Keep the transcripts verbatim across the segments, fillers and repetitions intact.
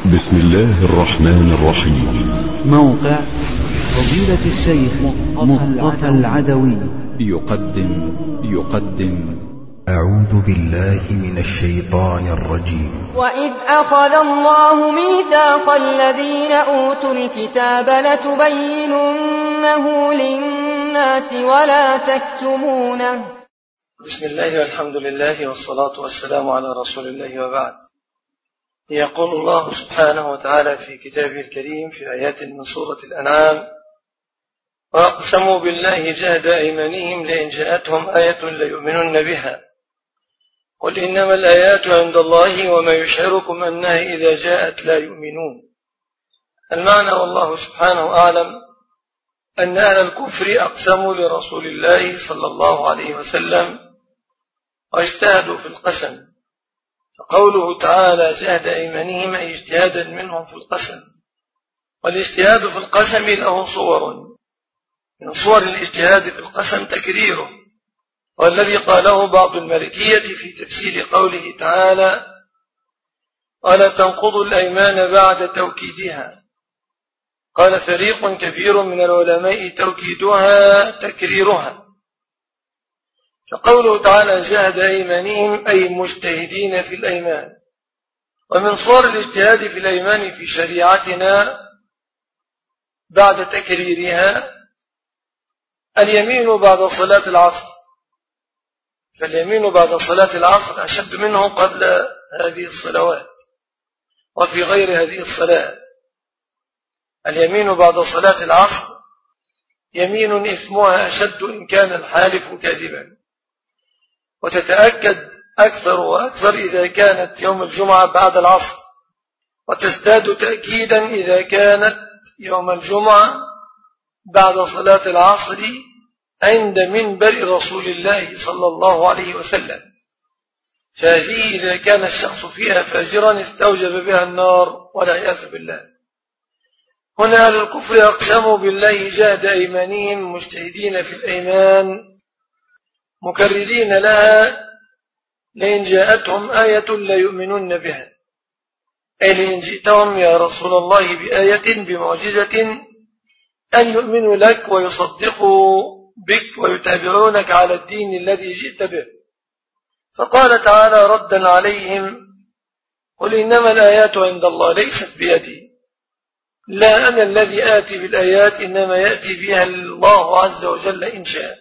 بسم الله الرحمن الرحيم. موقع فضيلة الشيخ مصطفى العدوي يقدم يقدم أعوذ بالله من الشيطان الرجيم. وإذ أخذ الله ميثاق الذين أوتوا الكتاب لتبيننه للناس ولا تكتمونه. بسم الله والحمد لله والصلاة والسلام على رسول الله وبعد. يقول الله سبحانه وتعالى في كتابه الكريم في آيات من سورة الأنعام: وأقسموا بالله جهد أيمانهم لئن جاءتهم آية ليؤمنن بها قل إنما الآيات عند الله وما يشعركم أنها إذا جاءت لا يؤمنون. المعنى والله سبحانه أعلم أن أهل الكفر أقسموا لرسول الله صلى الله عليه وسلم واجتهدوا في القسم، فقوله تعالى جهد أيمانهم أي اجتهادا منهم في القسم. والاجتهاد في القسم له صور، من صور الاجتهاد في القسم تكريره، والذي قاله بعض المالكية في تفسير قوله تعالى: ولا تنقضوا الأيمان بعد توكيدها. قال فريق كبير من العلماء توكيدها تكريرها. فقوله تعالى جهد أيمانهم أي مجتهدين في الأيمان. ومن صور الاجتهاد في الأيمان في شريعتنا بعد تكريرها اليمين بعد صلاة العصر، فاليمين بعد صلاة العصر أشد منه قبل هذه الصلوات وفي غير هذه الصلاة. اليمين بعد صلاة العصر يمين إثمها أشد إن كان الحالف كاذبا، وتتأكد أكثر وأكثر إذا كانت يوم الجمعة بعد العصر، وتزداد تأكيدا إذا كانت يوم الجمعة بعد صلاة العصر عند منبر رسول الله صلى الله عليه وسلم. فهذه إذا كان الشخص فيها فاجرا استوجب بها النار والعياذ بالله. هنا أهل الكفر أقسموا بالله جهد أيمانهم مجتهدين في الأيمان مكررين لها لئن جاءتهم آية لا يؤمنون بها، أي لئن جئتهم يا رسول الله بآية بمعجزة أن يؤمنوا لك ويصدقوا بك ويتابعونك على الدين الذي جئت به. فقال تعالى ردا عليهم: قل إنما الآيات عند الله ليست بيدي، لا أنا الذي آتي بالآيات إنما يأتي بها الله عز وجل إن شاء.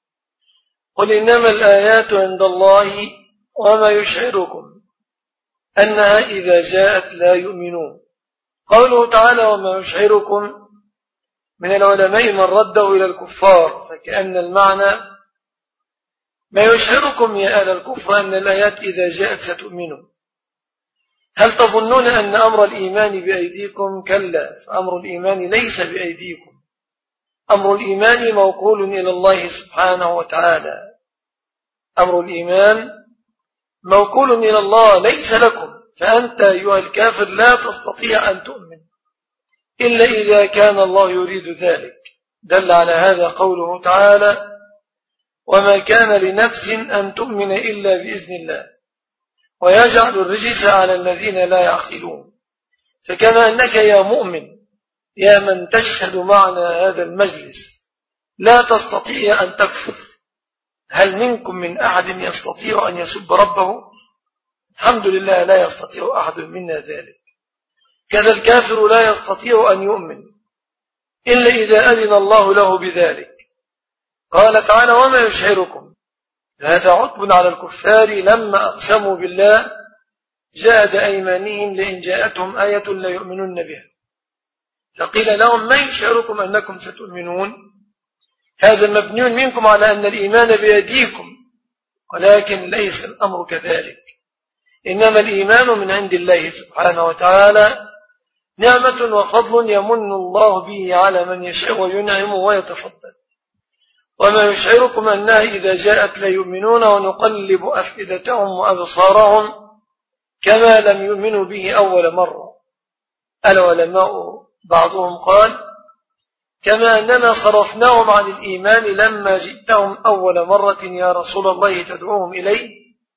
قل إنما الآيات عند الله وما يشعركم أنها إذا جاءت لا يؤمنون. قوله تعالى وما يشعركم، من العلماء من رده إلى الكفار، فكأن المعنى ما يشعركم يا أهل الكفر أن الآيات إذا جاءت ستؤمنون. هل تظنون أن أمر الإيمان بأيديكم؟ كلا، فأمر الإيمان ليس بأيديكم، أمر الإيمان موكول إلى الله سبحانه وتعالى. أمر الإيمان موكول إلى الله ليس لكم، فأنت أيها الكافر لا تستطيع أن تؤمن إلا إذا كان الله يريد ذلك. دل على هذا قوله تعالى: وما كان لنفس أن تؤمن إلا بإذن الله ويجعل الرجس على الذين لا يعقلون. فكما أنك يا مؤمن يا من تشهد معنا هذا المجلس لا تستطيع أن تكفر، هل منكم من أحد يستطيع أن يسب ربه؟ الحمد لله لا يستطيع أحد منا ذلك. كذا الكافر لا يستطيع أن يؤمن إلا إذا أذن الله له بذلك. قال تعالى وما يشعركم، هذا عتب على الكفار لما أقسموا بالله جهد أيمانهم لئن جاءتهم آية لا يؤمنون بها. فقيل لهم ما يشعركم أنكم ستؤمنون؟ هذا مبني منكم على أن الإيمان بيديكم، ولكن ليس الأمر كذلك، إنما الإيمان من عند الله سبحانه وتعالى، نعمة وفضل يمن الله به على من يشاء وينعم ويتفضل. وما يشعركم أنها إذا جاءت لا يؤمنون ونقلب أفئدتهم وأبصارهم كما لم يؤمنوا به أول مرة. العلماء بعضهم قال كما أننا صرفناهم عن الإيمان لما جئتهم أول مرة يا رسول الله تدعوهم إليه،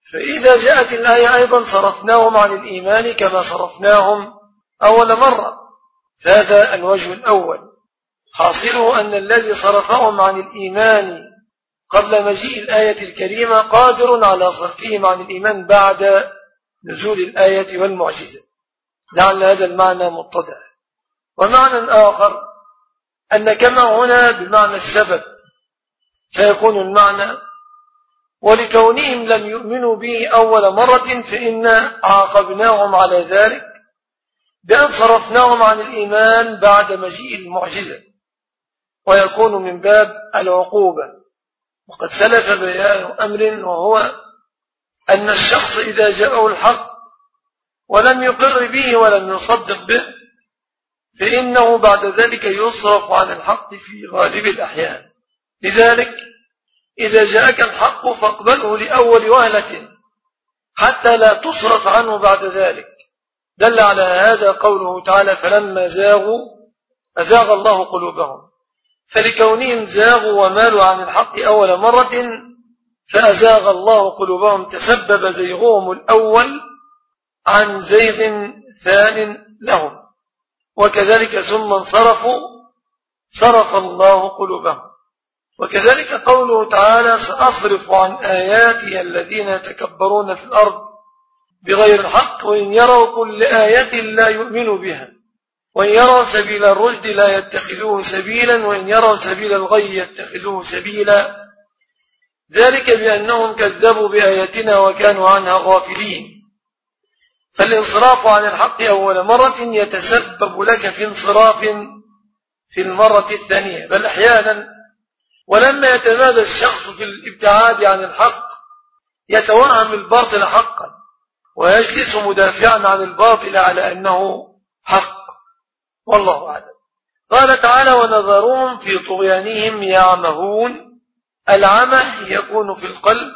فإذا جاءت الآية أيضا صرفناهم عن الإيمان كما صرفناهم أول مرة، فهذا الوجه الأول. حاصله أن الذي صرفهم عن الإيمان قبل مجيء الآية الكريمة قادر على صرفهم عن الإيمان بعد نزول الآية والمعجزة. لعل هذا المعنى متضح. ومعنى آخر أن كما هنا بمعنى السبب فيكون المعنى ولكونهم لم يؤمنوا به أول مرة فإنا عاقبناهم على ذلك بأن صرفناهم عن الإيمان بعد مجيء المعجزة، ويكون من باب العقوبة. وقد سلف بيان أمر، وهو أن الشخص إذا جاءه الحق ولم يقر به ولم يصدق به فإنه بعد ذلك يصرف عن الحق في غالب الأحيان. لذلك إذا جاءك الحق فاقبله لأول وهلة حتى لا تصرف عنه بعد ذلك. دل على هذا قوله تعالى فلما زاغوا أزاغ الله قلوبهم، فلكونهم زاغوا ومالوا عن الحق أول مرة فأزاغ الله قلوبهم تسبب زيغهم الأول عن زيغ ثان لهم، وكذلك ثم انصرفوا صرف الله قلوبهم. وكذلك قوله تعالى سأصرف عن آياتي الذين يتكبرون في الأرض بغير الحق وإن يروا كل آية لا يؤمنوا بها وإن يروا سبيل الرشد لا يتخذوه سبيلا وإن يروا سبيل الغي يتخذوه سبيلا، ذلك بأنهم كذبوا بآياتنا وكانوا عنها غافلين. فالانصراف عن الحق أول مرة يتسبب لك في انصراف في المرة الثانية، بل أحيانا ولما يتمادى الشخص في الابتعاد عن الحق يتوهم الباطل حقا ويجلس مدافعا عن الباطل على أنه حق، والله أعلم. قال تعالى ونذرهم في طغيانهم يعمهون. العمى يكون في القلب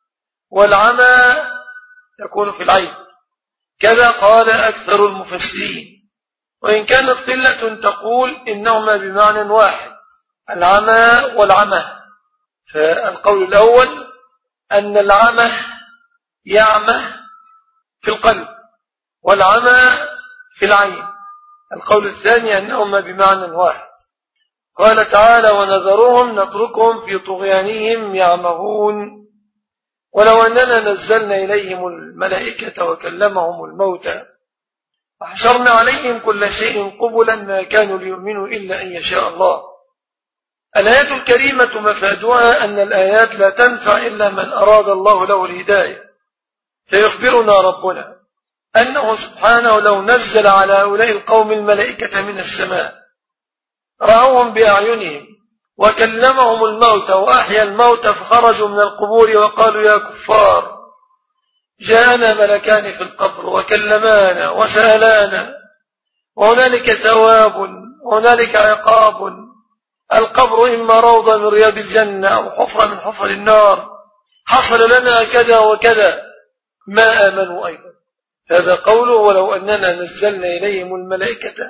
والعمى يكون في العين، كذا قال أكثر المفسرين، وإن كانت قلة تقول إنهما بمعنى واحد العمى والعمى. فالقول الأول أن العمى يعمى في القلب والعمى في العين، القول الثاني أنهما بمعنى واحد. قال تعالى ونذرهم نتركهم في طغيانهم يعمهون. ولو أننا نزلنا إليهم الملائكة وكلمهم الموتى وحشرنا عليهم كل شيء قبلا ما كانوا ليؤمنوا إلا أن يشاء الله. الآيات الكريمة مفادها أن الآيات لا تنفع إلا من أراد الله له الهداية، فيخبرنا ربنا أنه سبحانه لو نزل على هؤلاء القوم الملائكة من السماء رأوهم بأعينهم وكلمهم الموتى وأحيا الموتى فخرجوا من القبور وقالوا يا كفار جاءنا ملكان في القبر وكلمانا وسألانا وهنالك ثواب وهنالك عقاب، القبر إما روضة من رياض الجنة أو حفرة من حفر النار، حصل لنا كذا وكذا، ما آمنوا أيضا. هذا قوله ولو أننا نزلنا إليهم الملائكة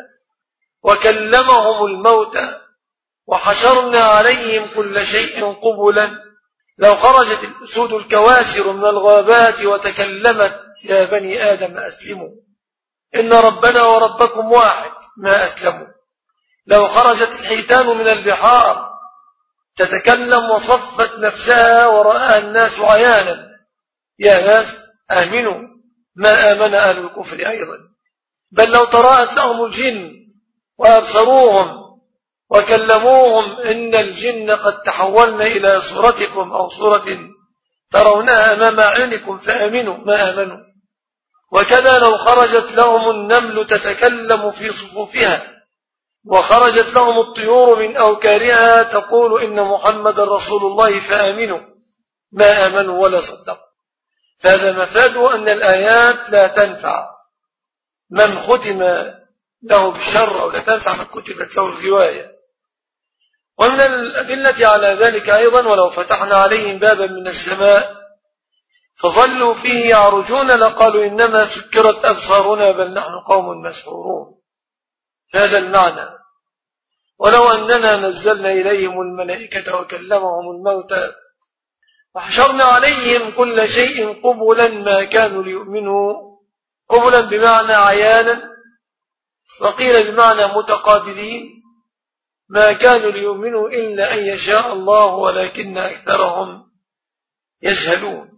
وكلمهم الموتى وحشرنا عليهم كل شيء قبلا لو خرجت الأسود الكواسر من الغابات وتكلمت يا بني آدم أسلموا إن ربنا وربكم واحد ما أسلموا، لو خرجت الحيتان من البحار تتكلم وصفت نفسها ورآها الناس عيانا يا ناس آمنوا ما آمن أهل الكفر أيضا، بل لو تراءت لهم الجن وأبصروهم وكلموهم إن الجن قد تحولنا إلى صورتكم أو صورة ترونها أمام عينكم فآمنوا ما آمنوا. وكذا لو خرجت لهم النمل تتكلم في صفوفها وخرجت لهم الطيور من أوكارها تقول إن محمد رسول الله فآمنوا ما آمنوا ولا صدقوا. فهذا مفاده أن الآيات لا تنفع من ختم له بالشر أو لا تنفع من كتبت له الرواية. ومن الأدلة على ذلك أيضا ولو فتحنا عليهم بابا من السماء فظلوا فيه يعرجون لقالوا إنما سكرت أبصارنا بل نحن قوم مسحورون. هذا المعنى ولو أننا نزلنا إليهم الملائكة وكلمهم الموتى وحشرنا عليهم كل شيء قبلا ما كانوا ليؤمنوا، قبلا بمعنى عيانا، وقيل بمعنى متقابلين، ما كانوا ليؤمنوا إلا أن يشاء الله ولكن أكثرهم يجهلون.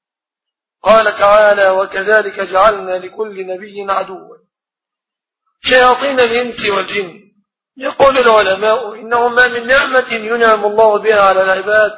قال تعالى: وكذلك جعلنا لكل نبي عدوا شياطين الإنس والجن. يقول العلماء: إنه ما من نعمة ينعم الله بها على العباد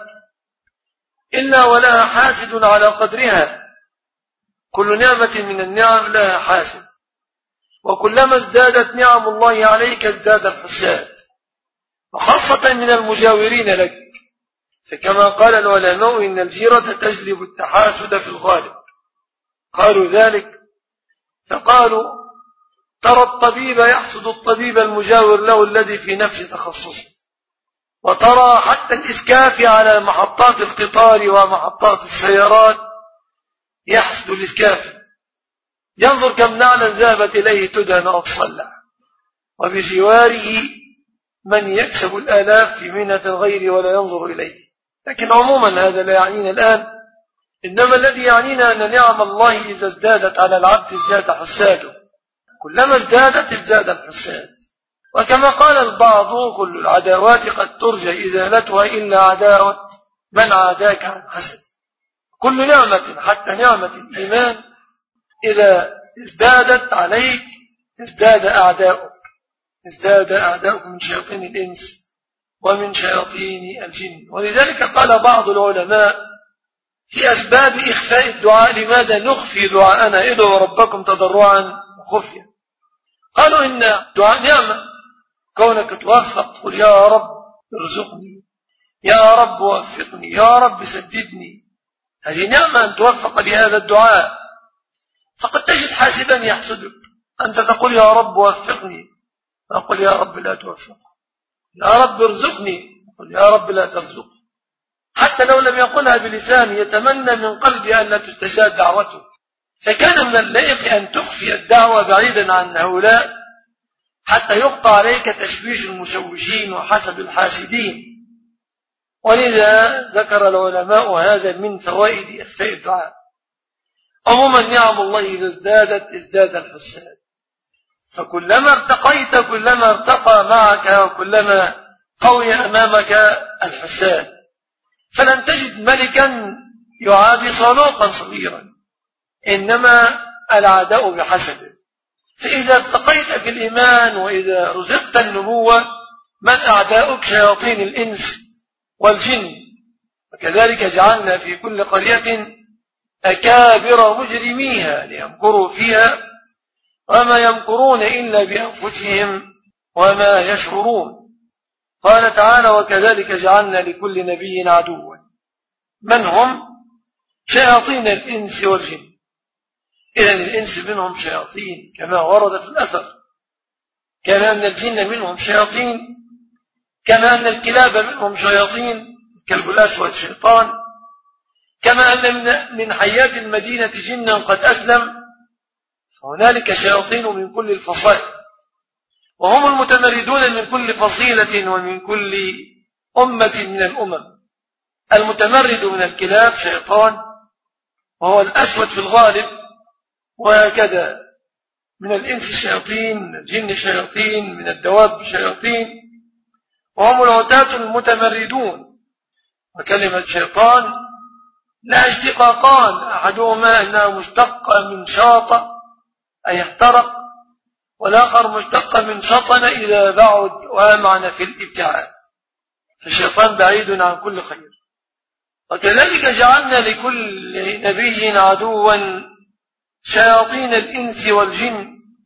إلا ولها حاسد على قدرها. كل نعمة من النعم لها حاسد، وكلما ازدادت نعم الله عليك ازداد الحساد، وخاصة من المجاورين لك. فكما قال العلماء: إن الجيرة تجلب التحاسد في الغالب. قالوا ذلك فقالوا: ترى الطبيب يحسد الطبيب المجاور له الذي في نفس تخصصه، وترى حتى الإسكافي على محطات القطار ومحطات السيارات يحسد الإسكافي، ينظر كم نعلا ذهبت إليه تدهن أو تصلح، وبجواره من يكسب الآلاف في منة الغير ولا ينظر إليه. لكن عموما هذا لا يعنينا الآن، إنما الذي يعنينا أن نعم الله إذا ازدادت على العبد ازداد حساده، كلما ازدادت ازداد الحساد. وكما قال البعض: كل العداوات قد ترجى إزالتها إلا عداوة من عاداك عن حسد. كل نعمة حتى نعمة الإيمان إذا ازدادت عليك ازداد أعداؤك، ازداد أعداؤك من شياطين الإنس ومن شياطين الجن. ولذلك قال بعض العلماء في أسباب إخفاء الدعاء: لماذا نخفي دعاءنا؟ ادعوا ربكم تضرعا وخفيا. قالوا إن دعاء نعمة، كونك توفق تقول: يا رب ارزقني، يا رب وفقني، يا رب سددني، هذه نعمة أن توفق لهذا الدعاء. فقد تجد حاسدا يحسدك، أنت تقول: يا رب وفقني، أقول: يا رب لا توفق، يا رب ارزقني، أقول: يا رب لا ترزق. حتى لو لم يقلها بلسانه يتمنى من قلبه أن لا تستجاب دعوته. فكان من اللائق أن تخفي الدعوة بعيدا عن هؤلاء حتى يقطع عليك تشويش المشوشين وحسد الحاسدين. ولذا ذكر العلماء هذا من فوائد إخفاء الدعاء. عموما نعم الله إذا ازدادت ازداد الحساد، فكلما ارتقيت كلما ارتقى معك وكلما قوي أمامك الحساد. فلن تجد ملكا يعادي صالوقا صغيرا، إنما العداء بحسده. فإذا ارتقيت في الإيمان وإذا رزقت النبوة من أعداؤك؟ شياطين الإنس والجن. وكذلك جعلنا في كل قرية أكابر مجرميها ليمكروا فيها وما يمكرون إلا بأنفسهم وما يشعرون. قال تعالى: وكذلك جعلنا لكل نبي عدوا. من هم؟ شياطين الإنس والجن. إذن الإنس منهم شياطين كما ورد في الأثر، كما أن الجن منهم شياطين، كما أن الكلاب منهم شياطين، كلب الأسود شيطان، كما أن من حيات المدينة جنا قد أسلم، فهنالك شياطين من كل الفصائل، وهم المتمردون من كل فصيلة ومن كل أمة من الأمم. المتمرد من الكلاب شيطان وهو الأسود في الغالب، وهكذا من الإنس شياطين، من الجن شياطين، من الدواب شياطين، وهم العتاة المتمردون. وكلمة شيطان لا اشتقاقان، أحدهما أنها مشتقة من شاطة أي احترق، والآخر مشتقة من شطن إذا بعد وأمعن في الابتعاد. فالشيطان بعيد عن كل خير. وكذلك جعلنا لكل نبي عدوا شياطين الإنس والجن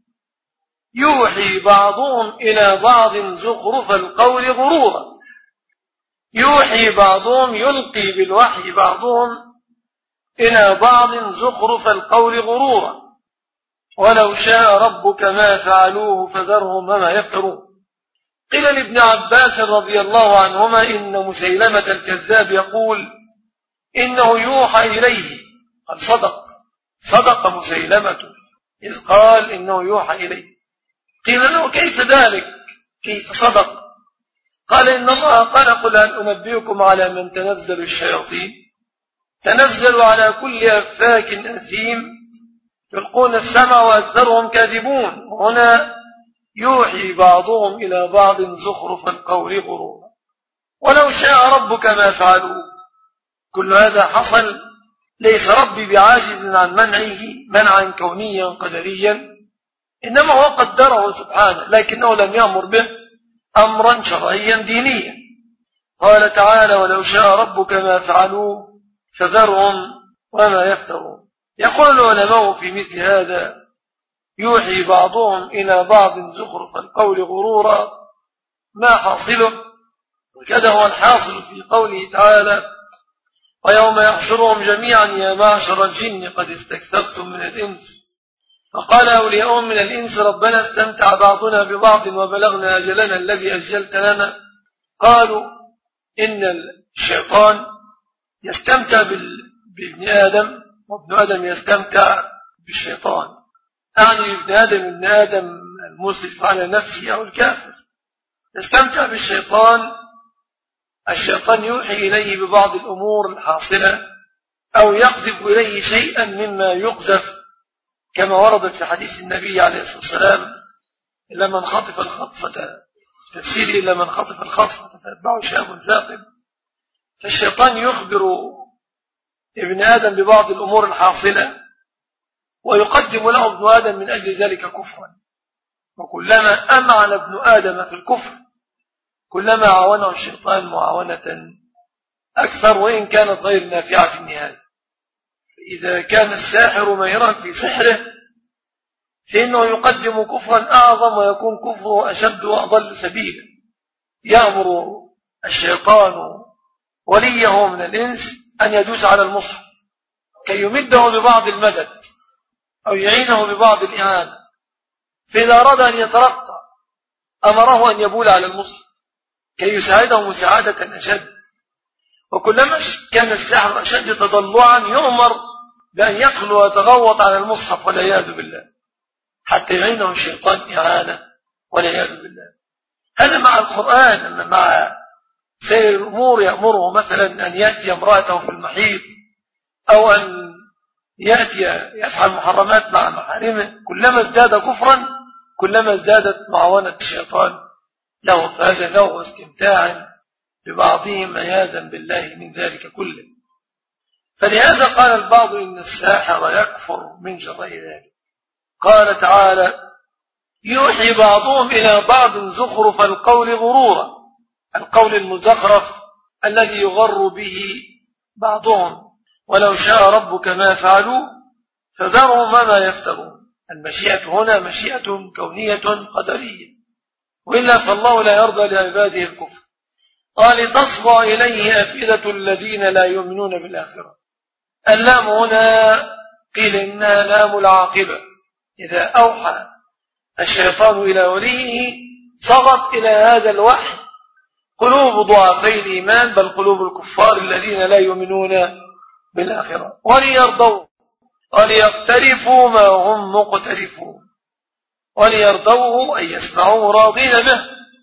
يوحي بعضهم إلى بعض زخرف القول غرورا. يوحي بعضهم، يلقي بالوحي بعضهم إلى بعض زخرف القول غرورا، ولو شاء ربك ما فعلوه فذرهم وما يفترون. قيل لابن عباس رضي الله عنهما إن مسيلمة الكذاب يقول إنه يوحى إليه. قال: صدق صدق مسيلمة إذ قال إنه يوحى إليه. قيل له: كيف ذلك؟ كيف صدق؟ قال: إن الله قال: قل هل أنبئكم على من تنزل الشياطين؟ تنزل على كل أفاك أثيم يلقون السمع وأكثرهم كاذبون. هنا يوحي بعضهم إلى بعض زخرف القول غرورا ولو شاء ربك ما فعلوا. كل هذا حصل، ليس ربي بعاجز عن منعه منعا كونيا قدريا، إنما هو قدره سبحانه، لكنه لم يأمر به أمرا شرعيا دينيا. قال تعالى ولو شاء ربك ما فعلوا فذرهم وما يفترون. يقول العلماء في مثل هذا يوحي بعضهم إلى بعض زخرف القول غرورا، ما حاصله؟ وكذا هو الحاصل في قوله تعالى ويوم يحشرهم جميعا يا معشر الجن قد استكثرتم من الإنس فقال أولياؤهم من الإنس ربنا استمتع بعضنا ببعض وبلغنا أجلنا الذي أجلت لنا. قالوا إن الشيطان يستمتع بابن آدم وابن آدم يستمتع بالشيطان، أعني ابن آدم ابن آدم المسرف على نفسه أو الكافر يستمتع بالشيطان. الشيطان يوحي إليه ببعض الأمور الحاصلة أو يقذف إليه شيئا مما يقذف، كما وردت في حديث النبي عليه الصلاة والسلام إلا من خطف الخطفة، تفسير إلا من خطف الخطفة فاتبعه شهاب ثاقب. فالشيطان يخبر ابن آدم ببعض الأمور الحاصلة ويقدم له ابن آدم من أجل ذلك كفرا، وكلما أمعن ابن آدم في الكفر كلما عاونه الشيطان معاونة أكثر وإن كانت غير نافعة في النهاية. فإذا كان الساحر ماهرا في سحره فإنه يقدم كفرا أعظم ويكون كفره أشد وأضل سبيلا. يأمر الشيطان وليه من الإنس أن يدوس على المصحف كي يمده ببعض المدد أو يعينه ببعض الإعانة، فإذا أراد أن يترقى أمره أن يبول على المصحف كي يساعده مساعدة أشد. وكلما كان السحر أشد تضلعا يؤمر بأن يدخل ويتغوط على المصحف والعياذ بالله حتى يعينه الشيطان إعانة والعياذ بالله. هذا مع القرآن. أما مع سير الأمور يأمره مثلا أن يأتي امرأته في المحيط أو أن يأتي يفعل محرمات مع محارمه، كلما ازداد كفرا كلما ازدادت معاونة الشيطان له، فهذا نوع استمتاع ببعضهم عياذا بالله من ذلك كله. فلهذا قال البعض إن الساحر يكفر من جراء ذلك. قال تعالى يوحي بعضهم إلى بعض زخرف القول غرورا، القول المزخرف الذي يغر به بعضهم. ولو شاء ربك ما فعلوا فذرهم وما يفترون. المشيئة هنا مشيئة كونية قدرية، وإلا فالله لا يرضى لعباده الكفر. قال تصغى إليه أفئدة الذين لا يؤمنون بالآخرة. اللام هنا قيل إنها لام العاقبة، إذا أوحى الشيطان إلى وليه صغت إلى هذا الوحي قلوب ضعفي الإيمان بل قلوب الكفار الذين لا يؤمنون بالآخرة وليرضوا وليقترفوا ما هم مقترفون. وليرضوه أي يسمعوه راضين به،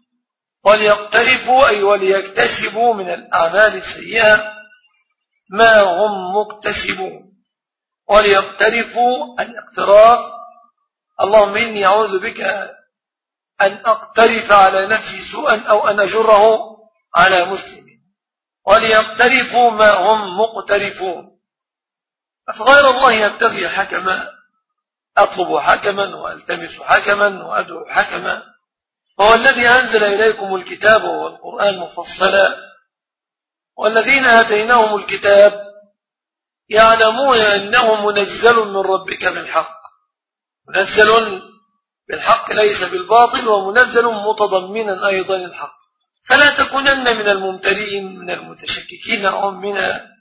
وليقترفوا أي وليكتسبوا من الأعمال السيئة ما هم مكتسبون. وليقترفوا الاقتراف، اللهم إني أعوذ بك أن أقترف على نفسي سوءا أو أن أجره على مسلم. وليقترفوا ما هم مقترفون. أفغير الله يبتغي حكما، أطلب حكما وألتمس حكما وأدعو حكما. هو الذي أنزل إليكم الكتاب والقرآن مفصلا، والذين آتيناهم الكتاب يعلمون أنه منزل من ربك بالحق. منزل بالحق ليس بالباطل، ومنزل متضمنا أيضا الحق. فلا تكونن من الممترين من المتشككين أو من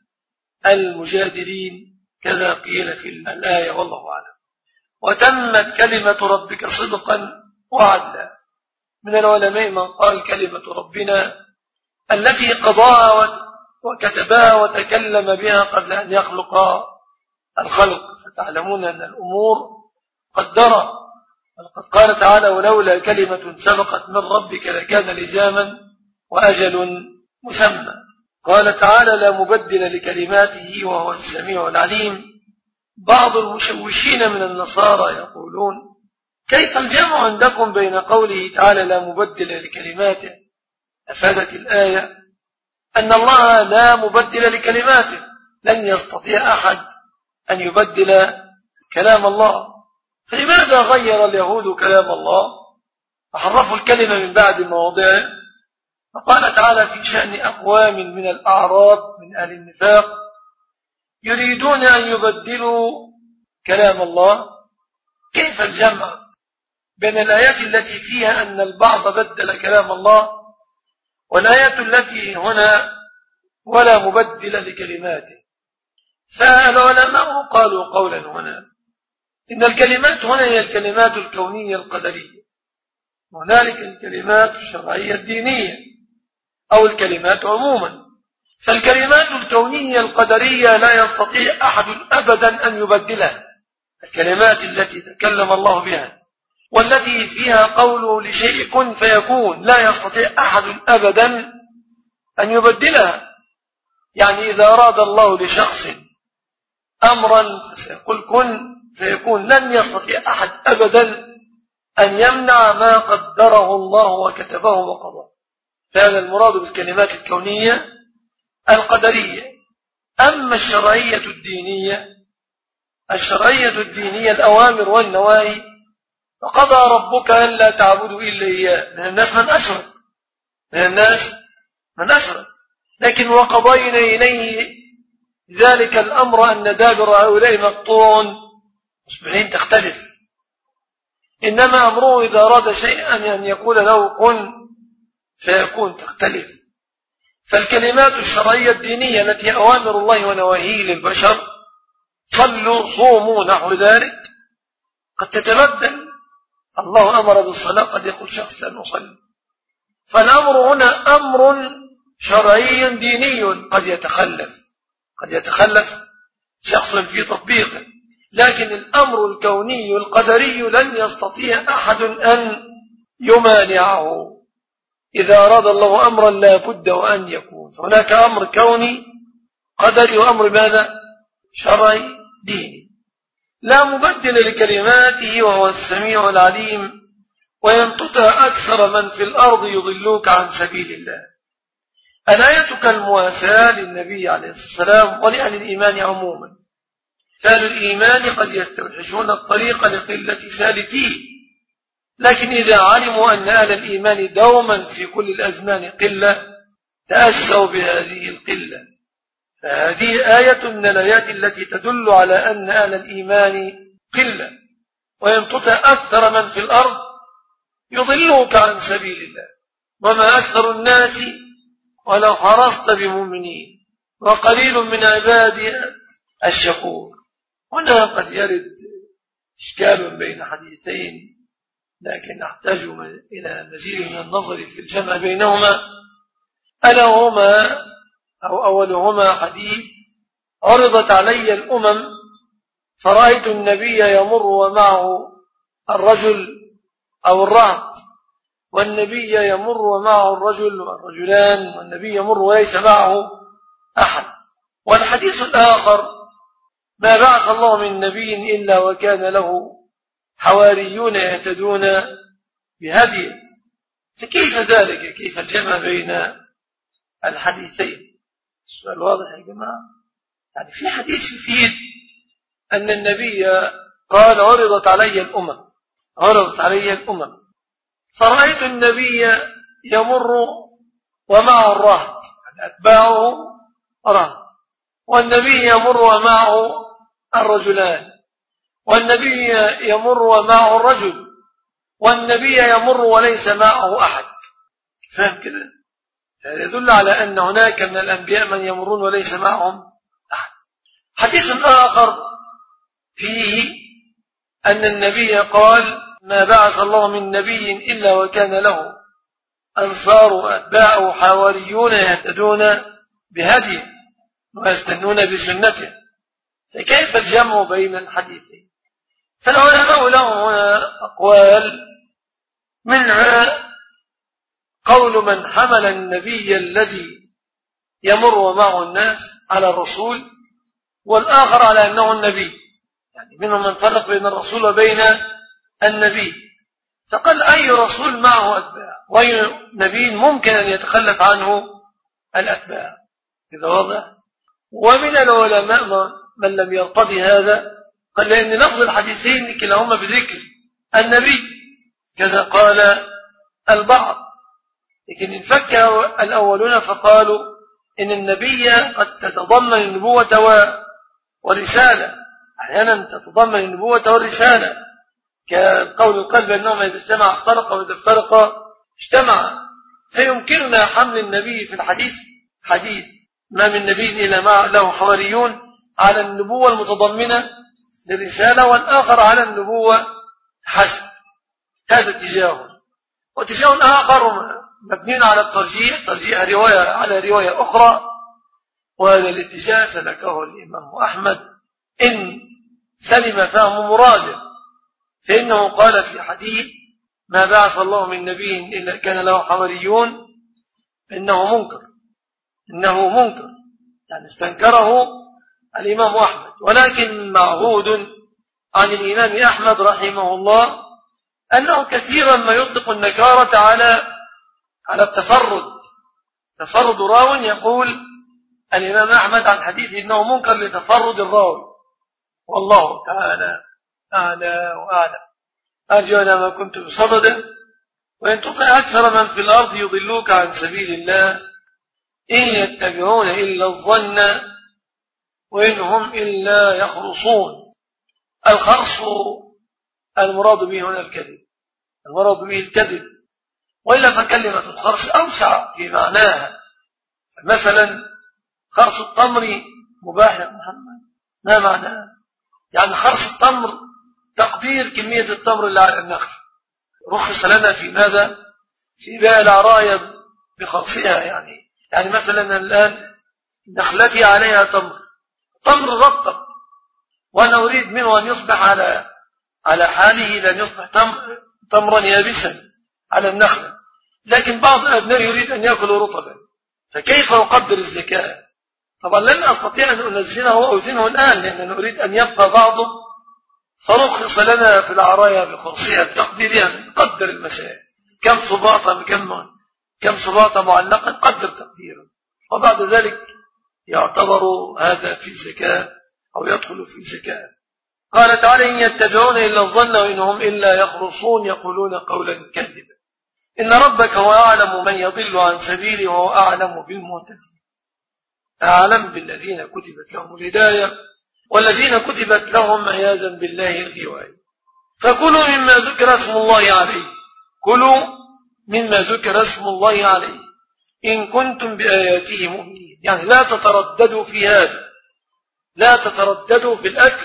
المجادلين، كذا قيل في الآية والله أعلم. وتمت كلمة ربك صدقا وعدلا. من العلماء من قال كلمة ربنا التي قضاها وكتبها وتكلم بها قبل أن يخلق الخلق، فتعلمون أن الأمور قدرها. قد قال تعالى ولولا كلمة سبقت من ربك لكان لزاما وأجل مسمى. قال تعالى لا مبدل لكلماته وهو السميع العليم. بعض المشوشين من النصارى يقولون كيف الجمع عندكم بين قوله تعالى لا مبدل لكلماته؟ أفادت الآية أن الله لا مبدل لكلماته، لن يستطيع أحد أن يبدل كلام الله. فلماذا غير اليهود كلام الله وحرفوا الكلمة من بعد مواضعه؟ فقال تعالى في شأن أقوام من الأعراب من أهل النفاق يريدون أن يبدلوا كلام الله. كيف الجمع بين الآيات التي فيها أن البعض بدل كلام الله والآيات التي هنا ولا مبدل لكلماته؟ فالعلماء قالوا قولا هنا إن الكلمات هنا هي الكلمات الكونية القدرية، وهنالك الكلمات الشرعية الدينية أو الكلمات عموما. فالكلمات الكونية القدرية لا يستطيع أحد أبدا أن يبدلها، الكلمات التي تكلم الله بها والتي فيها قوله لشيء كن فيكون لا يستطيع أحد أبدا أن يبدلها. يعني إذا أراد الله لشخص أمرا فسيقول كن فيكون، لن يستطيع أحد أبدا أن يمنع ما قدره الله وكتبه وقضاه. فهذا المراد بالكلمات الكونية القدرية. أما الشرعية الدينية الشرعية الدينية الأوامر والنواهي فقضى ربك ألا تعبدوا إلا إياه. من الناس من أشرك من الناس من أشرك لكن وقضينا إليه ذلك الأمر أن دابر هؤلاء مقطوع مصبحين تختلف. إنما أمره إذا أراد شيئا أن يقول له كن فيكون تختلف. فالكلمات الشرعية الدينية التي أوامر الله ونواهيه للبشر صلوا صوموا نحو ذلك قد تتبدل. الله أمر بالصلاة قد يقول شخص لن أصلي. فالأمر هنا أمر شرعي ديني قد يتخلف قد يتخلف شخص في تطبيقه، لكن الأمر الكوني القدري لن يستطيع أحد أن يمانعه. إذا أراد الله أمرا لا بد وأن يكون. هناك أمر كوني قدري وأمر ماذا؟ شرعي ديني. لا مبدل لكلماته وهو السميع العليم. وإن تطع أكثر من في الأرض يضلوك عن سبيل الله. الآية كالمواساة للنبي عليه السلام ولأهل الإيمان عموما. فأهل الإيمان قد يستوحشون الطريق لقلة سالكيه، لكن إذا علموا أن أهل الإيمان دوما في كل الأزمان قلة تأسوا بهذه القلة. فهذه آية من الآيات التي تدل على أن أهل الإيمان قلة. وإن تطع أكثر من في الأرض يضلوك عن سبيل الله وما أكثر الناس ولو حرصت بمؤمنين وقليل من عبادي الشكور. هنا قد يرد إشكال بين حديثين، لكن نحتاج إلى مزيد من النظر في الجمع بينهما. ألا هما أو أولهما حديث عرضت علي الأمم فرأيت النبي يمر ومعه الرجل أو الرهط، والنبي يمر ومعه الرجل والرجلان، والنبي يمر وليس معه أحد. والحديث الآخر ما بعث الله من نبي إلا وكان له حواريون يهتدون بهديه. فكيف ذلك؟ كيف الجمع بين الحديثين؟ السؤال واضح يا جماعة. يعني في حديث يفيد أن النبي قال عرضت علي الأمم عرضت علي الأمم فرأيت النبي يمر ومعه الرهط، أتباعه رهط، والنبي يمر ومعه الرجلان، والنبي يمر ومعه الرجل، والنبي يمر وليس معه أحد. فهم كده؟ هذا يدل على أن هناك من الأنبياء من يمرون وليس معهم أحد. حديث آخر فيه أن النبي قال ما بعث الله من نبي إلا وكان له أنصار وأتباعه حواريون يهتدون بهديه ويستنون بسنته. فكيف الجمع بين الحديثين؟ فالعلماء لهم هنا أقوال، منها قول من حمل النبي الذي يمر ومعه الناس على الرسول، والآخر على أنه النبي، يعني منهم من فرق بين الرسول وبين النبي، فقال أي رسول معه أتباع وأي نبي ممكن أن يتخلف عنه الأتباع. إذا واضح. ومن العلماء من لم يرتضي هذا، قال لأن لفظ الحديثين كلاهما بذكر النبي كذا قال البعض، لكن انفك الأولون فقالوا إن النبي قد تتضمن النبوة والرسالة، أحيانا تتضمن النبوة والرسالة، كقول القلب أنهما إذا اجتمع افترق وإذا افترق اجتمع. فيمكننا حمل النبي في الحديث حديث ما من نبي إلا ما له حواريون على النبوة المتضمنة للرسالة، والآخر على النبوة حسب. هذا اتجاه. واتجاه آخر مبني على الترجيح، ترجيح رواية على رواية أخرى، وهذا الاتجاه سلكه الإمام أحمد إن سلم فهم مراده، فإنه قال في حديث ما بعث الله من نبي إلا كان له حواريون إنه منكر، إنه منكر يعني استنكره الإمام أحمد. ولكن معهود عن الإمام أحمد رحمه الله أنه كثيرا ما يطلق النكارة على على التفرد، تفرد راو، يقول الإمام أحمد عن حديثه إنه منكر لتفرد الراوي، والله تعالى أعلى وأعلم. أرجو أن ما كنت بصدده، وإن تطع أكثر من في الأرض يضلوك عن سبيل الله إن يتبعون إلا الظن وإن هم إلا يخرصون. الخرص المراد به هنا الكذب، المراد به الكذب، وإلا فكلمة الخرص أوسع في معناها. مثلا خرص التمر مباح يا محمد، ما معناه؟ يعني خرص التمر تقدير كمية التمر اللي على النخل. رخص لنا في ماذا؟ في بيع العرايا بخرصها، يعني يعني مثلا الآن نخلتي عليها تمر، تمر رطب، وأنا أريد منه أن يصبح على على حاله، لأن يصبح تمر تمرا يابسا على النخلة، لكن بعض الأبناء يريد أن يأكل رطبا، فكيف أقدر الزكاة؟ طبعا لن أستطيع أن أنزله وأوزنه الآن، لأننا نريد أن يبقى بعضه، فرخص لنا في العرايا بخرصها بتقديرها، نقدر المسائل، كم صباطة كم كم صباطة معلقة نقدر تقديرا، وبعد ذلك يعتبر هذا في الزكاة أو يدخل في الزكاة. قال تعالى إن يتبعون إلا الظن وإنهم إلا يخرصون يقولون قولا كذبا. إن ربك هو أعلم من يضل عن سبيله وهو أعلم بالمهتدين، أعلم بالذين كتبت لهم الهداية والذين كتبت لهم عياذا بالله الغواية. فكلوا مما ذكر اسم الله عليه، كلوا مما ذكر اسم الله عليه إن كنتم بآياته مؤمنين، يعني لا تترددوا في هذا، لا تترددوا في الأكل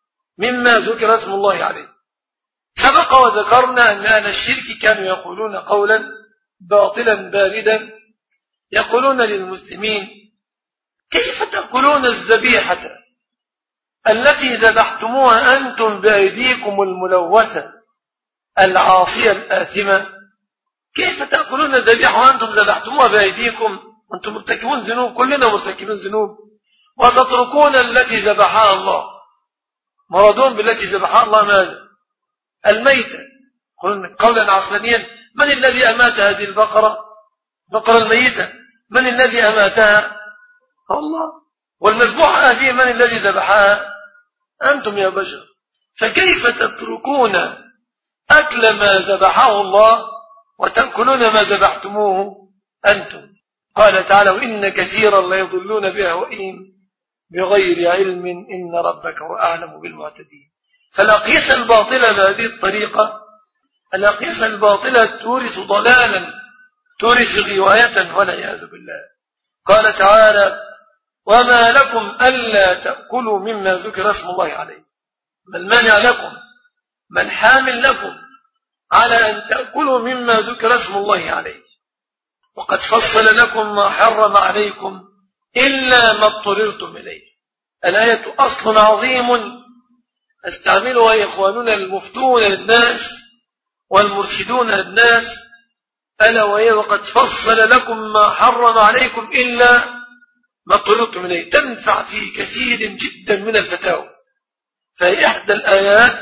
مما ذكر اسم الله عليه. سبق وذكرنا أن أهل الشرك كانوا يقولون قولا باطلا باردا، يقولون للمسلمين كيف تأكلون الذبيحة التي ذبحتموها أنتم بأيديكم الملوثة العاصية الآثمة؟ كيف تأكلون الذبيحة وأنتم ذبحتموها بأيديكم وأنتم مرتكبون ذنوب، كلنا مرتكبون ذنوب، وتتركون التي ذبحها الله؟ مرادون بالتي ذبحها الله ماذا؟ الميتة. قولا عقلانيا من الذي أمات هذه البقرة؟ البقرة الميتة من الذي أماتها؟ الله. والمذبوحة هذه من الذي ذبحها؟ أنتم يا بشر. فكيف تتركون أكل ما ذبحه الله وتأكلون ما ذبحتموه أنتم؟ قال تعالى وإن كثيرا لا يضلون بأهوائهم بغير علم إن ربك هو أعلم بالمعتدين. فالأقيسة الباطلة بهذه الطريقة، الأقيسة الباطلة تورث ضلالا، تورث غواية والعياذ بالله. قال تعالى وما لكم ألا تأكلوا مما ذكر اسم الله عليه، ما المانع لكم، ما الحامل لكم على أن تأكلوا مما ذكر اسم الله عليه؟ وقد فصل لكم ما حرم عليكم إلا ما اضطررتم إليه. الآية أصل عظيم استعملها إخواننا المفتون للناس والمرشدون للناس، ألا وهي وقد فصل لكم ما حرم عليكم إلا ما اضطررتم إليه تنفع في كثير جدا من الفتاوى، فهي إحدى الآيات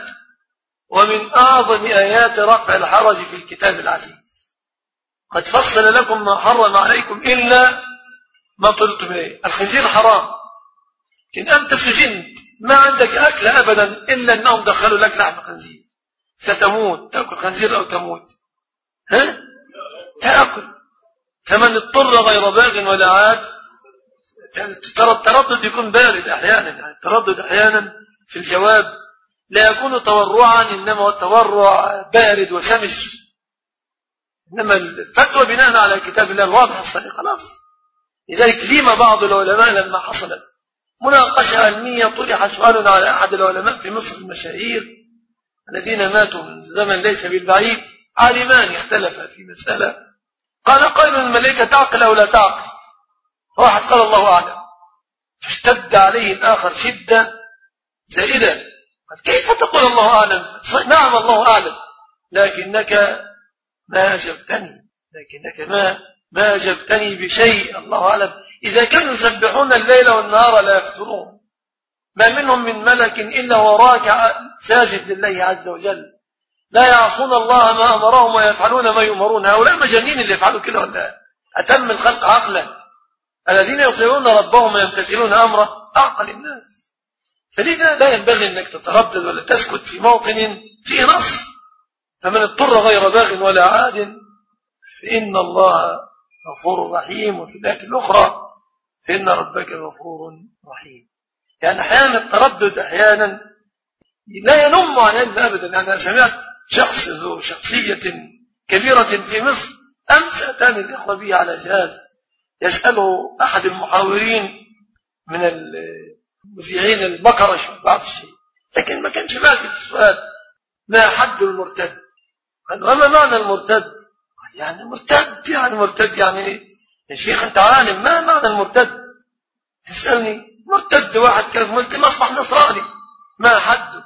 ومن أعظم آيات رفع الحرج في الكتاب العزيز. قد فصل لكم ما حرم عليكم إلا ما اضطررتم إليه. الخنزير حرام، لكن أنت سجنت ما عندك أكل أبدا إلا أنهم دخلوا لك لحم خنزير، ستموت، تأكل خنزير أو تموت؟ ها؟ تأكل. فمن اضطر غير باغ ولا عاد. ترى التردد يكون بارد أحيانا، يعني التردد أحيانا في الجواب لا يكون تورعا، إنما هو التورع بارد وسمج. إنما الفتوى بناء على كتاب الله الواضح الصريح خلاص. لذلك لما بعض العلماء لما حصلت مناقشة علمية طرح سؤال على أحد العلماء في مصر المشاهير الذين ماتوا من زمن ليس بالبعيد، عالمان اختلفا في مسألة، قال قائل الملائكة تعقل أو لا تعقل؟ واحد قال الله أعلم، اشتد عليه الآخر شدة زائدة، قال كيف تقول الله أعلم؟ نعم الله أعلم، لكنك ما أجبتني، لكنك ما ما أجبتني بشيء. الله أعلم. إذا كانوا يسبحون الليل والنهار لا يفترون، ما منهم من ملك إلا هو راكع ساجد لله عز وجل، لا يعصون الله ما أمرهم ويفعلون ما يؤمرون. هؤلاء مجانين اللي يفعلوا كده ولا أتم الخلق عقلا؟ الذين يطيعون ربهم ويمتثلون أمره أعقل الناس. فلذا لا ينبغي أنك تتردد ولا تسكت في موطن فيه نص. فمن اضطر غير باغ ولا عاد فإن الله غفور رحيم. وفي الآية الأخرى فإن ربك غفور رحيم. يعني أحيانا التردد أحيانا لا ينم عن علم أبدا. يعني أنا سمعت شخص ذو شخصية كبيرة في مصر أمس أتاني الإخوة به على جهاز يسأله أحد المحاورين من المذيعين البقرة بعض الشيء، لكن ما كانش باقي السؤال ما حد المرتد؟ قال وما معنى المرتد؟ قال يعني مرتد يعني مرتد يعني يا شيخ أنت عالم، ما معنى المرتد؟ تسألني مرتد واحد كان مسلم أصبح نصراني ما حده؟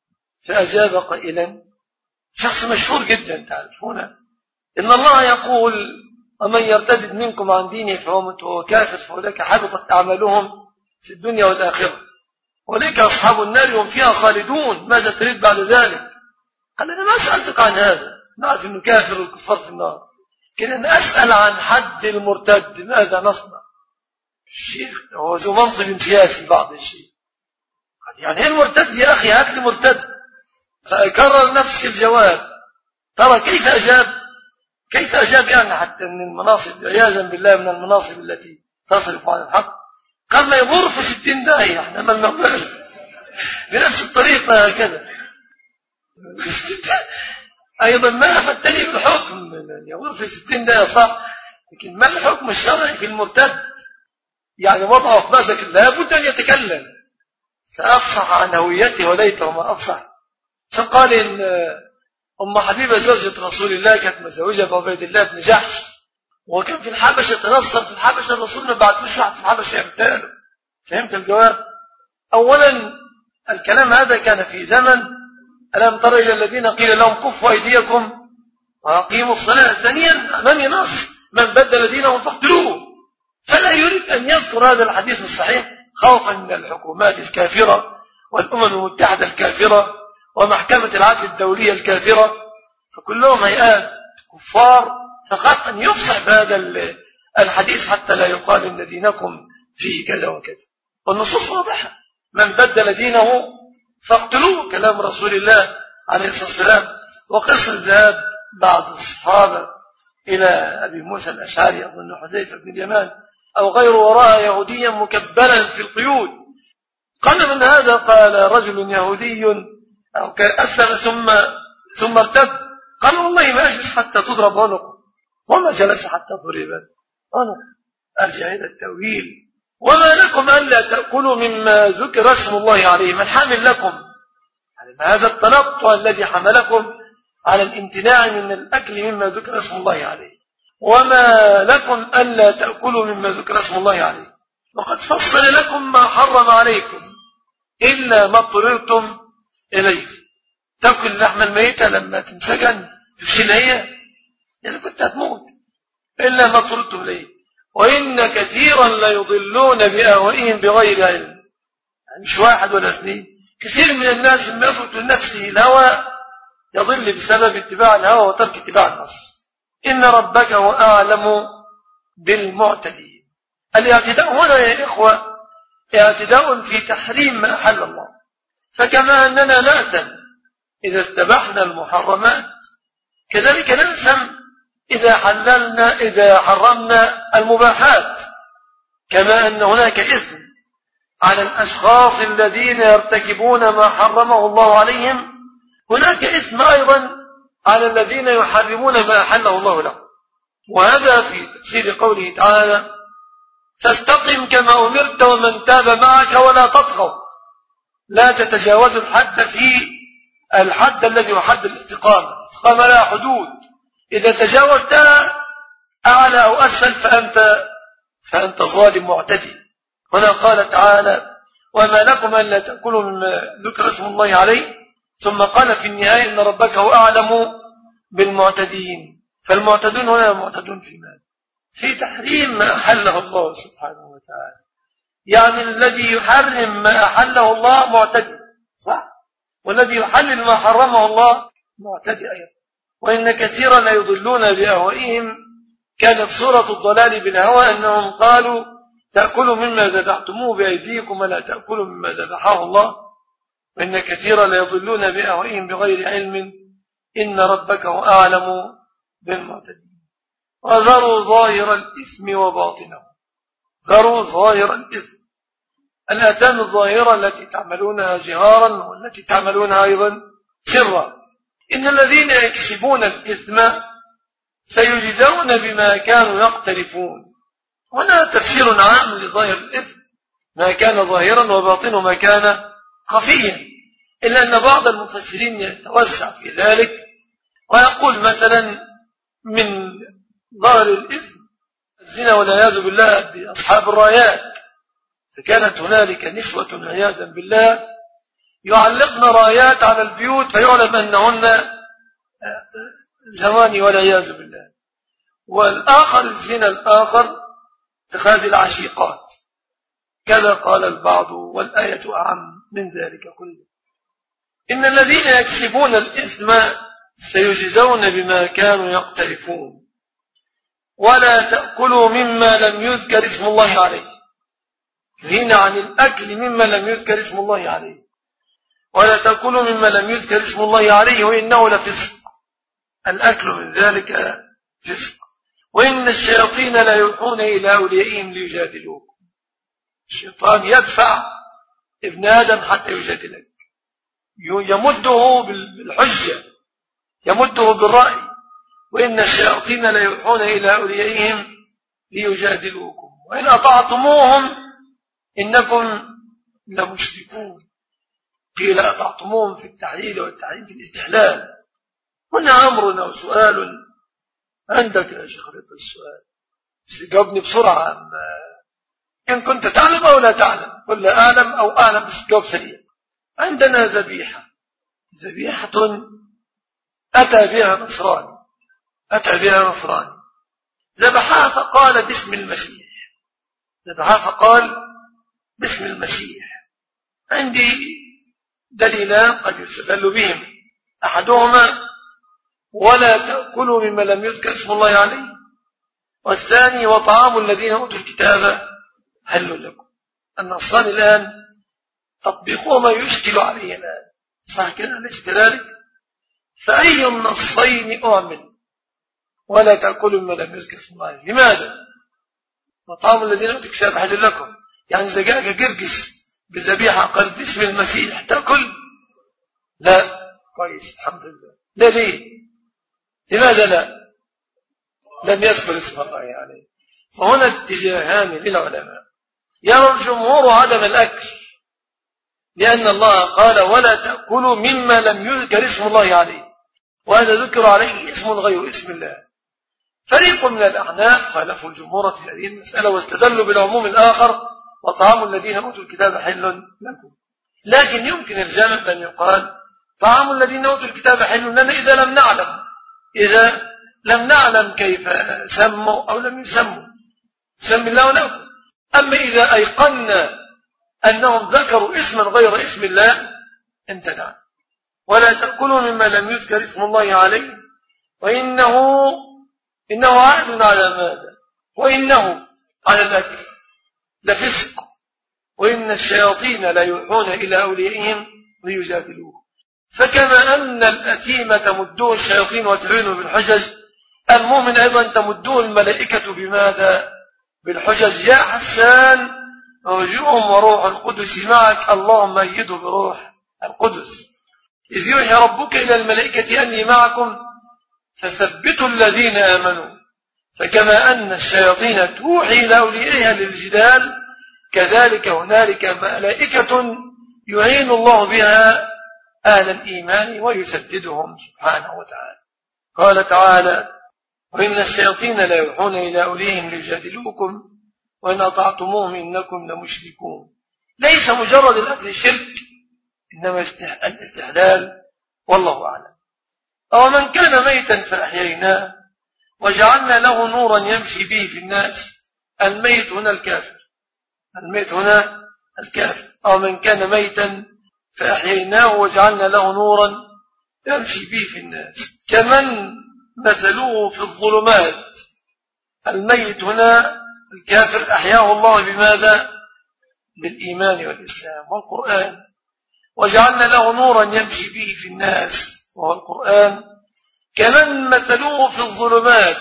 فأجاب قائلا شخص مشهور جدا تعرفون إن الله يقول ومن يرتد منكم عن دينه فهو كافر فأولئك حبطت أعمالهم في الدنيا والآخرة أولئك أصحاب النار هم فيها خالدون، ماذا تريد بعد ذلك؟ قال أنا ما سألتك عن هذا، نعرف أنه كافر والكفار في النار، لكن أنا أسأل عن حد المرتد ماذا نصنع؟ الشيخ هو ذو منصب سياسي بعض الشيء، قال يعني ايه المرتد يا أخي؟ هات لي مرتد. فأكرر نفس الجواب. ترى كيف أجاب؟ كيف أجاب يعني حتى أن المناصب عياذا بالله من المناصب التي تصرف عن الحق قال ما يمر في ستين داهية احنا ما نقبل بنفس الطريقة هكذا. أيضا ما أفتني بالحكم يمر في ستين داهية صح، لكن ما الحكم الشرعي في المرتد؟ يعني وضعه في مسك لابد أن يتكلم. فأفصح عن هويته وليته ما أفصح. فقال إن أم حبيبة زوجة رسول الله كانت مزوجة بعبيد الله بن جحش، وكان في الحبشة تنصر في الحبشة، الرسول ما بعتلوش واحد في الحبشة يغتاله. فهمت الجواب؟ أولا الكلام هذا كان في زمن ألم تر إلى الذين قيل لهم كفوا أيديكم وأقيموا الصلاة. ثانيا أمامي نص من بدل دينه فاقتلوه، فلا يريد أن يذكر هذا الحديث الصحيح خوفا من الحكومات الكافرة والأمم المتحدة الكافرة ومحكمة العدل الدولية الكافرة، فكلهم هيئات كفار، فخاف أن يفصح بهذا الحديث حتى لا يقال إن دينكم فيه كذا وكذا. والنصوص واضحة، من بدل دينه فاقتلوه، كلام رسول الله عليه الصلاة والسلام. وقصة الذهاب بعض الصحابة إلى أبي موسى الأشعري أظن حذيفة بن اليمان أو غير وراء يهوديا مكبلا في القيود، قال من هذا؟ قال رجل يهودي أو أسلم ثم ثم ارتد. قال والله ما أجلس حتى تضرب عنقه، وما جلس حتى ضرب عنقه. أرجع إلى التأويل. وما لكم ألا تأكلوا مما ذكر اسم الله عليه؟ من حامل لكم يعني هذا التنطع الذي حملكم على الامتناع من الأكل مما ذكر اسم الله عليه؟ وما لكم ألا تأكلوا مما ذكر اسم الله عليه؟ وقد فصل لكم ما حرم عليكم إلا ما اضطررتم إليه. تأكل اللحم الميتة لما تنسجن تفشل هي إذا كنت هتموت إلا ما اضطررتم إليه. وإن كثيرا ليضلون بأهوائهم بغير علم. يعني مش واحد ولا اثنين، كثير من الناس لما يترك لنفسه الهوى يضل بسبب اتباع الهوى وترك اتباع النص. إن ربك هو أعلم بالمعتدين. الاعتداء هنا يا إخوة اعتداء في تحريم ما أحل الله، فكما أننا نأثم إذا استبحنا المحرمات كذلك نأثم إذا حللنا إذا حرمنا المباحات، كما أن هناك إثم على الأشخاص الذين يرتكبون ما حرمه الله عليهم، هناك إثم أيضا على الذين يحرمون ما أحله الله لهم. وهذا في تفسير قوله تعالى فاستقم كما أمرت ومن تاب معك ولا تطغوا، لا تتجاوزوا الحد في الحد الذي هو حد الاستقامة. الاستقامة لها حدود، إذا تجاوزتها أعلى أو أسفل فأنت, فأنت ظالم معتدي. هنا قال تعالى وما لكم أن لا تأكلوا مما ذكر اسم الله عليه، ثم قال في النهاية إن ربك هو أعلم بالمعتدين. فالمعتدون هنا معتدون في ماذا؟ في تحريم ما أحله الله سبحانه وتعالى. يعني الذي يحرم ما أحله الله معتدي، صح؟ والذي يحلل ما حرمه الله معتدي أيضا. وإن كثيرا لا يضلون بأهوائهم. كانت صورة الضلال بالهوى أنهم قالوا تأكلوا مما ذبحتموه بأيديكم ولا تأكلوا مما ذبحه الله. وإن كثيرا لا يضلون بأهوائهم بغير علم إن ربك هو أعلم بالمعتدين. وذروا ظاهر الإثم وباطنه. ذروا ظاهر الإثم، الآثام الظاهرة التي تعملونها جهارا والتي تعملونها أيضا سرا. إن الذين يكسبون الإثم سيجزون بما كانوا يقترفون. هنا تفسير عام لظاهر الإثم، ما كان ظاهرا وباطنه ما كان خفيا، إلا أن بعض المفسرين يتوسع في ذلك ويقول مثلا من ظاهر الإثم الزنا والعياذ بالله بأصحاب الرايات، فكانت هنالك نسوة عياذا بالله يعلقن رايات على البيوت فيعلم أنهن زواني والعياذ بالله. والآخر الزنا الآخر اتخاذ العشيقات، كذا قال البعض والآية أعم من ذلك كله. إن الذين يكسبون الإثم سيجزون بما كانوا يقترفون. ولا تأكلوا مما لم يذكر اسم الله عليه، هنا عن الأكل مما لم يذكر اسم الله عليه. ولا تأكلوا مما لم يذكر اسم الله عليه وإنه لفسق، الأكل من ذلك فسق. وإن الشياطين لا يوحون إلى أوليائهم ليجادلوكم. الشيطان يدفع ابن آدم حتى يجادلك، يمده بالحجة، يمده بالرأي. وإن الشياطين لا يوحون إلى أوليائهم ليجادلوكم وإن أطعتموهم إنكم لمشركون. قيل أطعتموهم في التحليل والتحريم في الاستحلال. هنا أمرنا وسؤال عندك يا شيخ رضا السؤال، بس جاوبني بسرعة إن كنت تعلم أو لا تعلم، قل لا أعلم أو أعلم، بس جاوب سريع. عندنا ذبيحة، ذبيحة أتى بها نصراني، أتى بها نصراني ذبحها فقال باسم المسيح، ذبحها فقال باسم المسيح. عندي دليلان قد يستدل بهم، أحدهما ولا تأكلوا مما لم يذكر اسم الله عليه، والثاني وطعام الذين أوتوا الكتاب حل لكم. النصان الآن تطبيقهما يشكل عليه الآن، صح كده ليس كذلك؟ فأي النصين أعمل ولا تأكلوا مما لم يذكر اسم الله عليه؟ لماذا؟ وطعام الذين أوتوا الكتاب حل لكم، يعني إذا جاءك جرجس بذبيحة قال باسم المسيح تأكل؟ لا. كويس الحمد لله. لا ليه؟ لماذا لا؟ لم يذكر اسم الله عليه. فهنا اتجاهان للعلماء. يرى الجمهور عدم الأكل لأن الله قال ولا تأكلوا مما لم يذكر اسم الله عليه، وهذا ذكر عليه اسم غير اسم الله. فريق من الأحناف خالفوا الجمهور في هذه المسألة واستدلوا بالعموم الآخر وطعام الذين أوتوا الكتاب حل لكم. لكن يمكن الجمع بأن يقال طعام الذين أوتوا الكتاب حل لنا إذا لم نعلم إذا لم نعلم كيف سموا أو لم يسموا، سمي الله لكم. أما إذا أيقنا أنهم ذكروا اسما غير اسم الله امتنع. ولا تأكلوا مما لم يذكر اسم الله عليه وإنه إنه عهد على ماذا وإنه على الأكل لفسق وإن الشياطين لا يوحون إلى أوليائهم ليجادلوه. فكما أن الأثيم تمده الشياطين وتعينه بالحجج، المؤمن أيضا تمده الملائكة بماذا؟ بالحجج. يا حسان رجوهم وروح القدس معك، اللهم أيده بروح القدس. إذ يوحي ربك إلى الملائكة أني معكم فثبتوا الذين آمنوا. فكما أن الشياطين توحي إلى أوليائها للجدال، كذلك هنالك ملائكة يعين الله بها أهل الإيمان ويسددهم سبحانه وتعالى. قال تعالى: وإن الشياطين لا يوحون إلى أوليائهم ليجادلوكم وإن أطعتموهم إنكم لمشركون. ليس مجرد الأكل الشرك، إنما الاستحلال، والله أعلم. أو من كان ميتا فأحييناه وجعلنا له نورا يمشي به في الناس. الميت هنا الكافر، الميت هنا الكافر. أو من كان ميتا فأحييناه وجعلنا له نورا يمشي به في الناس كمن مثلوه في الظلمات. الميت هنا الكافر أحياه الله بماذا؟ بالإيمان والإسلام والقرآن. وجعلنا له نورا يمشي به في الناس وهو القرآن كمن مثلوه في الظلمات،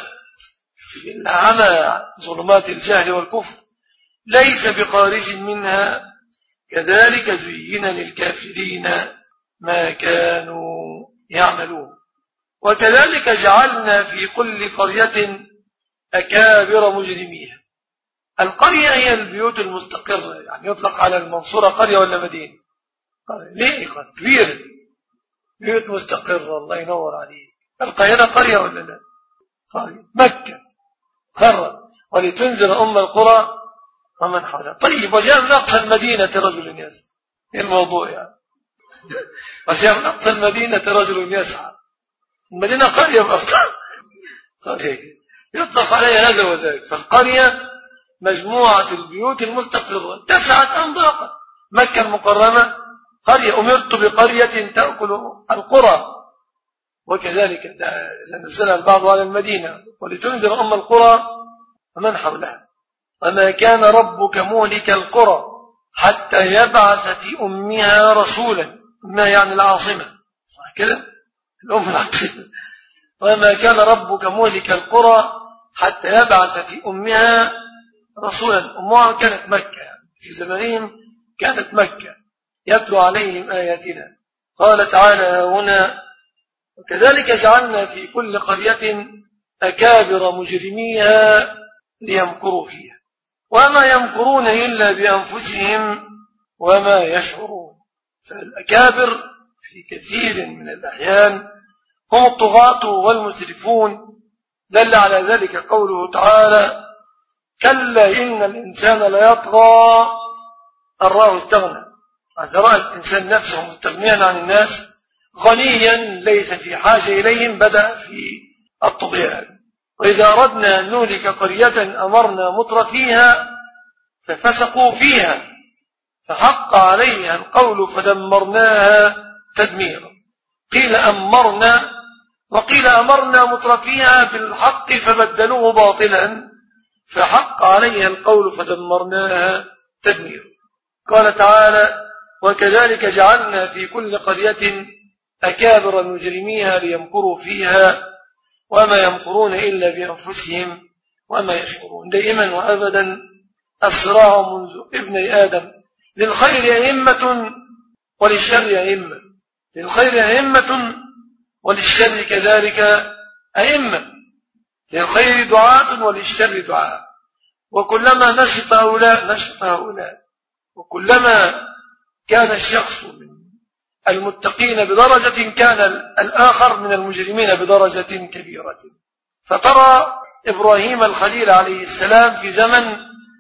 في العمى، ظلمات الجهل والكفر، ليس بخارج منها كذلك زين للكافرين ما كانوا يعملون. وكذلك جعلنا في كل قرية أكابر مجرميها. القرية هي البيوت المستقرة، يعني يطلق على المنصورة قرية ولا مدينة؟ قرية. ليه قرية كبيرة، بيوت مستقرة، الله ينور عليك. القاهرة قرية ولا لا؟ قرية. مكة قرى ولتنذر أم القرى ومن حولها. طيب، وجاء من أقصى المدينة رجل يسعى. ايه الموضوع يعني؟ وجاء من أقصى المدينة رجل يسعى. المدينة قرية بأفضل قرية يطلق عليها هذا وذاك. فالقرية مجموعة البيوت المستقرة تسعة أم ضاقت. مكة المكرمة قرية، أمرت بقرية تأكل القرى. وكذلك إذا نزلها البعض على المدينة ولتنذر أم القرى ومن حولها. وما كان ربك مهلك القرى حتى يبعث في أمها رسولا. ما يعني العاصمة، صح كده؟ الأم العاصمة. وما كان ربك مهلك القرى حتى يبعث في أمها رسولا. أمها كانت مكة، يعني في زمانهم كانت مكة، يتلو عليهم آياتنا. قال تعالى هنا: وكذلك جعلنا في كل قرية أكابر مجرميها ليمكروا فيها وما يمكرون إلا بأنفسهم وما يشعرون. فالأكابر في كثير من الأحيان هم الطغاة والمسرفون. دل على ذلك قوله تعالى: كلا إن الإنسان ليطغى أن رآه استغنى. إذا رأى الإنسان نفسه مستغنيا عن الناس غنيا ليس في حاجة إليهم بدأ في الطغيان. وإذا أردنا أن نهلك قرية أمرنا متر فيها ففسقوا فيها فحق عليها القول فدمرناها تدميرا. قيل أمرنا وقيل أمرنا متر فيها بالحق فبدلوه باطلا فحق عليها القول فدمرناها تدميرا. قال تعالى: وكذلك جعلنا في كل قرية أكابر مجرميها ليمكروا فيها وما يمكرون إلا بأنفسهم وما يشعرون. دائما وأبدا الصراع منذ ابن آدم للخير أئمة وللشر أئمة، للخير أئمة وللشر كذلك أئمة، للخير دعاة وللشر دعاة. وكلما نشط هؤلاء نشط هؤلاء، وكلما كان الشخص من المتقين بدرجة كان الآخر من المجرمين بدرجة كبيرة. فترى إبراهيم الخليل عليه السلام في زمن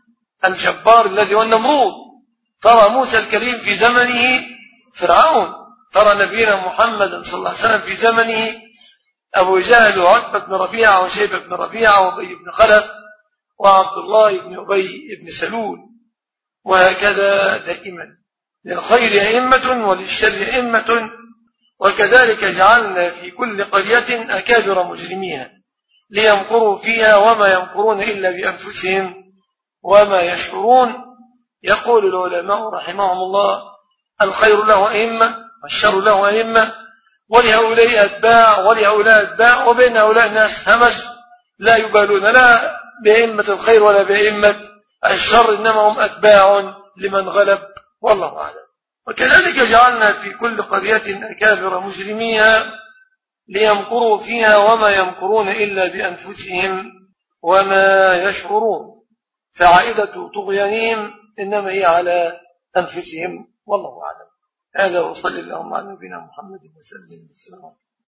الجبار الذي هو النمرود، ترى موسى الكريم في زمنه فرعون، ترى نبينا محمد صلى الله عليه وسلم في زمنه أبو جهل وعتبة بن ربيعة وشيبة بن ربيعة وأبي بن خلف وعبد الله بن أبي بن سلول، وهكذا دائما للخير أئمة وللشر أئمة. وكذلك جعلنا في كل قرية أكابر مجرميها ليمكروا فيها وما يمكرون إلا بأنفسهم وما يشعرون. يقول العلماء رحمهم الله: الخير له أئمة والشر له أئمة، ولهؤلاء أتباع ولهؤلاء أتباع، وبين هؤلاء الناس همج لا يبالون لا بأئمة الخير ولا بأئمة الشر، إنما هم أتباع لمن غلب، والله أعلم. وكذلك جعلنا في كل قرية أكابر مجرميها ليمكروا فيها وما يمكرون إلا بأنفسهم وما يشعرون، فعائدة طغيانهم إنما هي على أنفسهم، والله أعلم. هذا وصلى اللهم على نبينا محمد وسلم.